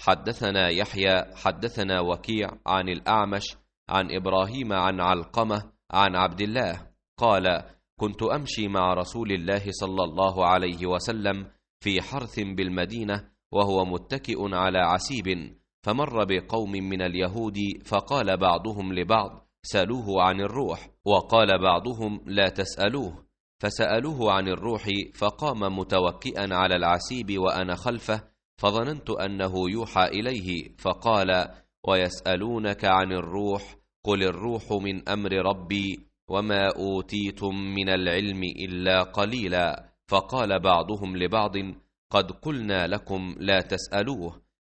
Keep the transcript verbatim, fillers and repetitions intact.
حدثنا يحيى حدثنا وكيع عن الأعمش عن إبراهيم عن علقمة عن عبد الله قال: كنت أمشي مع رسول الله صلى الله عليه وسلم في حرث بالمدينة وهو متكئ على عسيب، فمر بقوم من اليهود فقال بعضهم لبعض: سألوه عن الروح، وقال بعضهم: لا تسألوه. فسألوه عن الروح فقام متوكئا على العسيب وأنا خلفه، فظننت أنه يوحى إليه، فقال: ويسألونك عن الروح قل الروح من أمر ربي وما أوتيتم من العلم إلا قليلا. فقال بعضهم لبعض: قد قلنا لكم لا تسألوه.